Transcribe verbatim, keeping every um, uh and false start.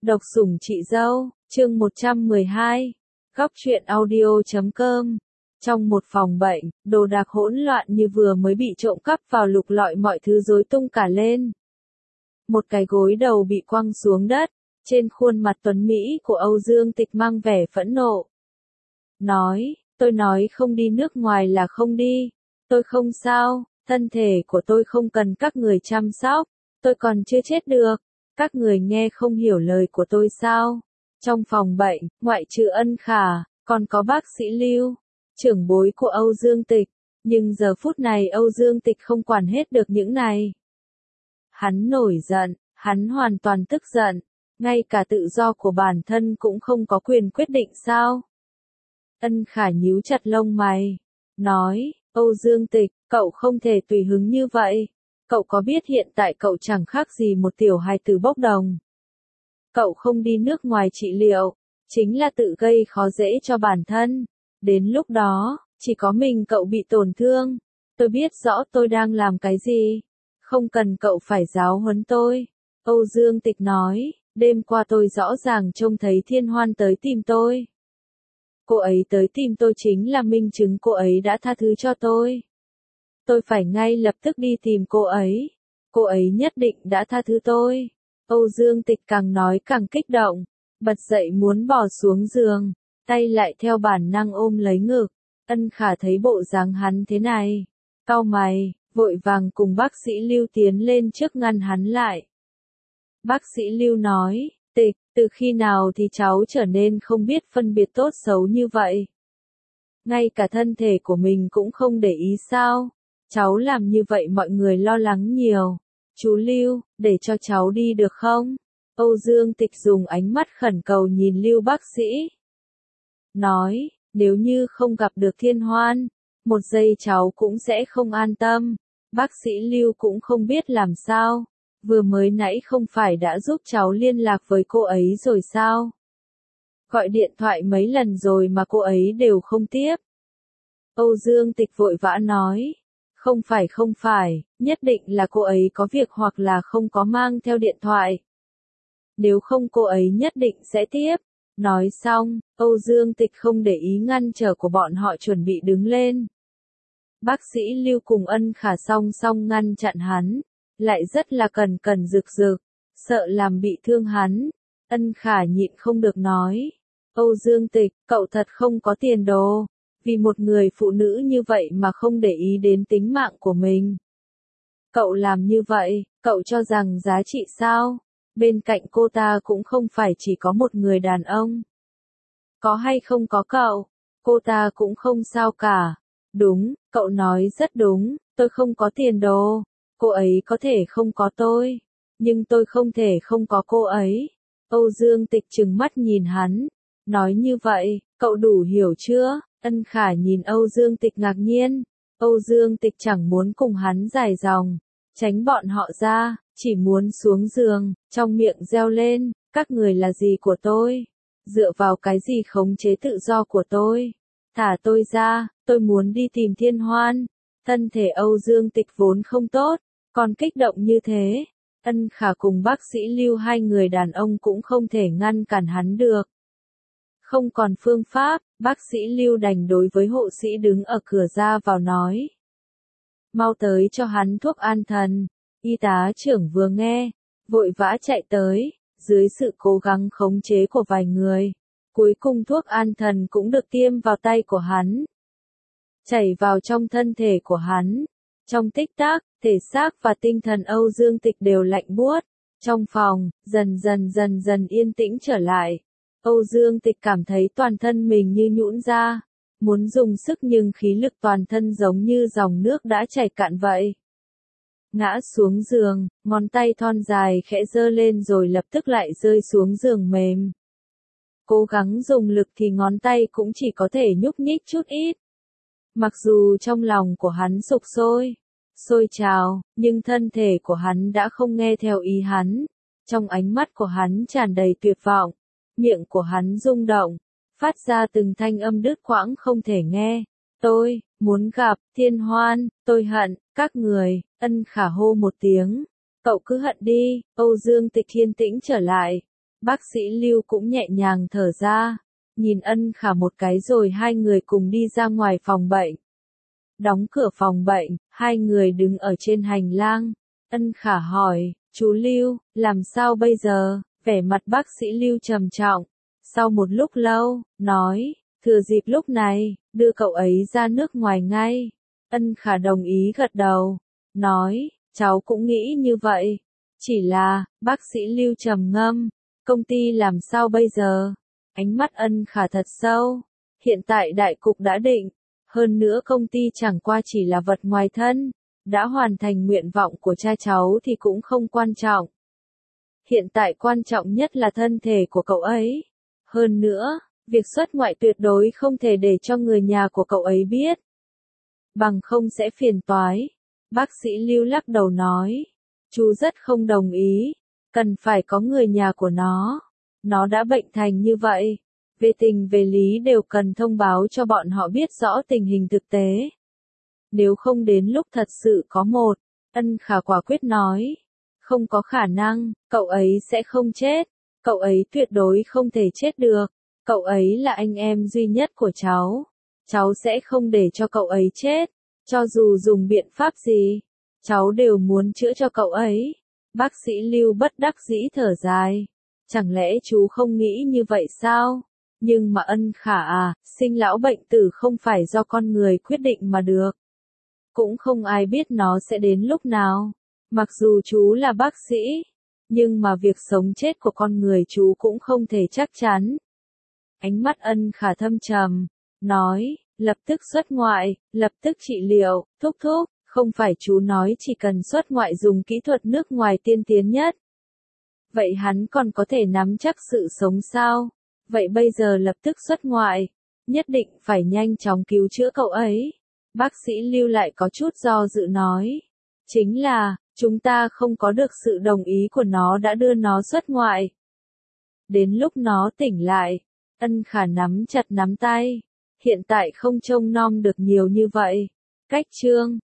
Độc sủng chị dâu, chương một trăm mười hai, góc truyện audio chấm com. Trong một phòng bệnh, đồ đạc hỗn loạn như vừa mới bị trộm cắp vào, lục lọi mọi thứ rối tung cả lên. Một cái gối đầu bị quăng xuống đất, trên khuôn mặt tuấn Mỹ của Âu Dương Tịch mang vẻ phẫn nộ. Nói, tôi nói không đi nước ngoài là không đi, tôi không sao, thân thể của tôi không cần các người chăm sóc, tôi còn chưa chết được. Các người nghe không hiểu lời của tôi sao? Trong phòng bệnh, ngoại trừ Ân Khả, còn có bác sĩ Lưu, trưởng bối của Âu Dương Tịch, nhưng giờ phút này Âu Dương Tịch không quản hết được những này. Hắn nổi giận, hắn hoàn toàn tức giận, ngay cả tự do của bản thân cũng không có quyền quyết định sao? Ân Khả nhíu chặt lông mày, nói, Âu Dương Tịch, cậu không thể tùy hứng như vậy. Cậu có biết hiện tại cậu chẳng khác gì một tiểu hài tử bốc đồng. Cậu không đi nước ngoài trị liệu, chính là tự gây khó dễ cho bản thân. Đến lúc đó, chỉ có mình cậu bị tổn thương. Tôi biết rõ tôi đang làm cái gì. Không cần cậu phải giáo huấn tôi. Âu Dương Tịch nói, đêm qua tôi rõ ràng trông thấy Thiên Hoan tới tìm tôi. Cô ấy tới tìm tôi chính là minh chứng cô ấy đã tha thứ cho tôi. Tôi phải ngay lập tức đi tìm cô ấy. Cô ấy nhất định đã tha thứ tôi. Âu Dương Tịch càng nói càng kích động, bật dậy muốn bỏ xuống giường, tay lại theo bản năng ôm lấy ngực. Ân Khả thấy bộ dáng hắn thế này, cau mày, vội vàng cùng bác sĩ Lưu tiến lên trước ngăn hắn lại. Bác sĩ Lưu nói, Tịch, từ khi nào thì cháu trở nên không biết phân biệt tốt xấu như vậy? Ngay cả thân thể của mình cũng không để ý sao? Cháu làm như vậy mọi người lo lắng nhiều. Chú Lưu, để cho cháu đi được không? Âu Dương Tịch dùng ánh mắt khẩn cầu nhìn Lưu bác sĩ. Nói, nếu như không gặp được Thiên Hoan, một giây cháu cũng sẽ không an tâm. Bác sĩ Lưu cũng không biết làm sao. Vừa mới nãy không phải đã giúp cháu liên lạc với cô ấy rồi sao? Gọi điện thoại mấy lần rồi mà cô ấy đều không tiếp. Âu Dương Tịch vội vã nói. Không phải không phải, nhất định là cô ấy có việc hoặc là không có mang theo điện thoại. Nếu không cô ấy nhất định sẽ tiếp. Nói xong, Âu Dương Tịch không để ý ngăn trở của bọn họ chuẩn bị đứng lên. Bác sĩ Lưu cùng Ân Khả song song ngăn chặn hắn, lại rất là cẩn cẩn rực rực, sợ làm bị thương hắn. Ân Khả nhịn không được nói, Âu Dương Tịch, cậu thật không có tiền đồ. Vì một người phụ nữ như vậy mà không để ý đến tính mạng của mình. Cậu làm như vậy, cậu cho rằng giá trị sao? Bên cạnh cô ta cũng không phải chỉ có một người đàn ông. Có hay không có cậu, cô ta cũng không sao cả. Đúng, cậu nói rất đúng, tôi không có tiền đồ. Cô ấy có thể không có tôi, nhưng tôi không thể không có cô ấy. Âu Dương Tịch trừng mắt nhìn hắn, nói như vậy, cậu đủ hiểu chưa? Ân Khả nhìn Âu Dương Tịch ngạc nhiên, Âu Dương Tịch chẳng muốn cùng hắn dài dòng, tránh bọn họ ra, chỉ muốn xuống giường, trong miệng reo lên, các người là gì của tôi? Dựa vào cái gì khống chế tự do của tôi? Thả tôi ra, tôi muốn đi tìm Thiên Hoan. Thân thể Âu Dương Tịch vốn không tốt, còn kích động như thế. Ân Khả cùng bác sĩ Lưu hai người đàn ông cũng không thể ngăn cản hắn được. Không còn phương pháp, bác sĩ Lưu đành đối với hộ sĩ đứng ở cửa ra vào nói. Mau tới cho hắn thuốc an thần. Y tá trưởng vừa nghe, vội vã chạy tới, dưới sự cố gắng khống chế của vài người. Cuối cùng thuốc an thần cũng được tiêm vào tay của hắn. Chảy vào trong thân thể của hắn. Trong tích tắc, thể xác và tinh thần Âu Dương Tịch đều lạnh buốt. Trong phòng, dần dần dần dần yên tĩnh trở lại. Âu Dương Tịch cảm thấy toàn thân mình như nhũn ra, muốn dùng sức nhưng khí lực toàn thân giống như dòng nước đã chảy cạn vậy. Ngã xuống giường, ngón tay thon dài khẽ giơ lên rồi lập tức lại rơi xuống giường mềm. Cố gắng dùng lực thì ngón tay cũng chỉ có thể nhúc nhích chút ít. Mặc dù trong lòng của hắn sục sôi, sôi trào, nhưng thân thể của hắn đã không nghe theo ý hắn. Trong ánh mắt của hắn tràn đầy tuyệt vọng. Miệng của hắn rung động, phát ra từng thanh âm đứt quãng không thể nghe. Tôi, muốn gặp, Thiên Hoan, tôi hận, các người. Ân Khả hô một tiếng. Cậu cứ hận đi. Âu Dương Tịch yên tĩnh trở lại. Bác sĩ Lưu cũng nhẹ nhàng thở ra, nhìn Ân Khả một cái rồi hai người cùng đi ra ngoài phòng bệnh. Đóng cửa phòng bệnh, hai người đứng ở trên hành lang. Ân Khả hỏi, chú Lưu, làm sao bây giờ? Vẻ mặt bác sĩ Lưu trầm trọng. Sau một lúc lâu, nói, thừa dịp lúc này, đưa cậu ấy ra nước ngoài ngay. Ân Khả đồng ý gật đầu, nói, cháu cũng nghĩ như vậy. Chỉ là, bác sĩ Lưu trầm ngâm, công ty làm sao bây giờ? Ánh mắt Ân Khả thật sâu. Hiện tại đại cục đã định. Hơn nữa công ty chẳng qua chỉ là vật ngoài thân. Đã hoàn thành nguyện vọng của cha cháu thì cũng không quan trọng. Hiện tại quan trọng nhất là thân thể của cậu ấy. Hơn nữa, việc xuất ngoại tuyệt đối không thể để cho người nhà của cậu ấy biết. Bằng không sẽ phiền toái. Bác sĩ Lưu lắc đầu nói. Chú rất không đồng ý. Cần phải có người nhà của nó. Nó đã bệnh thành như vậy. Về tình về lý đều cần thông báo cho bọn họ biết rõ tình hình thực tế. Nếu không đến lúc thật sự có một, Ân Khả quả quyết nói. Không có khả năng, cậu ấy sẽ không chết. Cậu ấy tuyệt đối không thể chết được. Cậu ấy là anh em duy nhất của cháu. Cháu sẽ không để cho cậu ấy chết. Cho dù dùng biện pháp gì, cháu đều muốn chữa cho cậu ấy. Bác sĩ Lưu bất đắc dĩ thở dài. Chẳng lẽ chú không nghĩ như vậy sao? Nhưng mà Ân Khả à, sinh lão bệnh tử không phải do con người quyết định mà được. Cũng không ai biết nó sẽ đến lúc nào. Mặc dù chú là bác sĩ, nhưng mà việc sống chết của con người chú cũng không thể chắc chắn. Ánh mắt Ân Khả thâm trầm, nói, lập tức xuất ngoại, lập tức trị liệu, thúc thúc, không phải chú nói chỉ cần xuất ngoại dùng kỹ thuật nước ngoài tiên tiến nhất. Vậy hắn còn có thể nắm chắc sự sống sao? Vậy bây giờ lập tức xuất ngoại, nhất định phải nhanh chóng cứu chữa cậu ấy. Bác sĩ Lưu lại có chút do dự nói. Chính là, chúng ta không có được sự đồng ý của nó đã đưa nó xuất ngoại. Đến lúc nó tỉnh lại, Ân Khả nắm chặt nắm tay. Hiện tại không trông nom được nhiều như vậy. Cách chương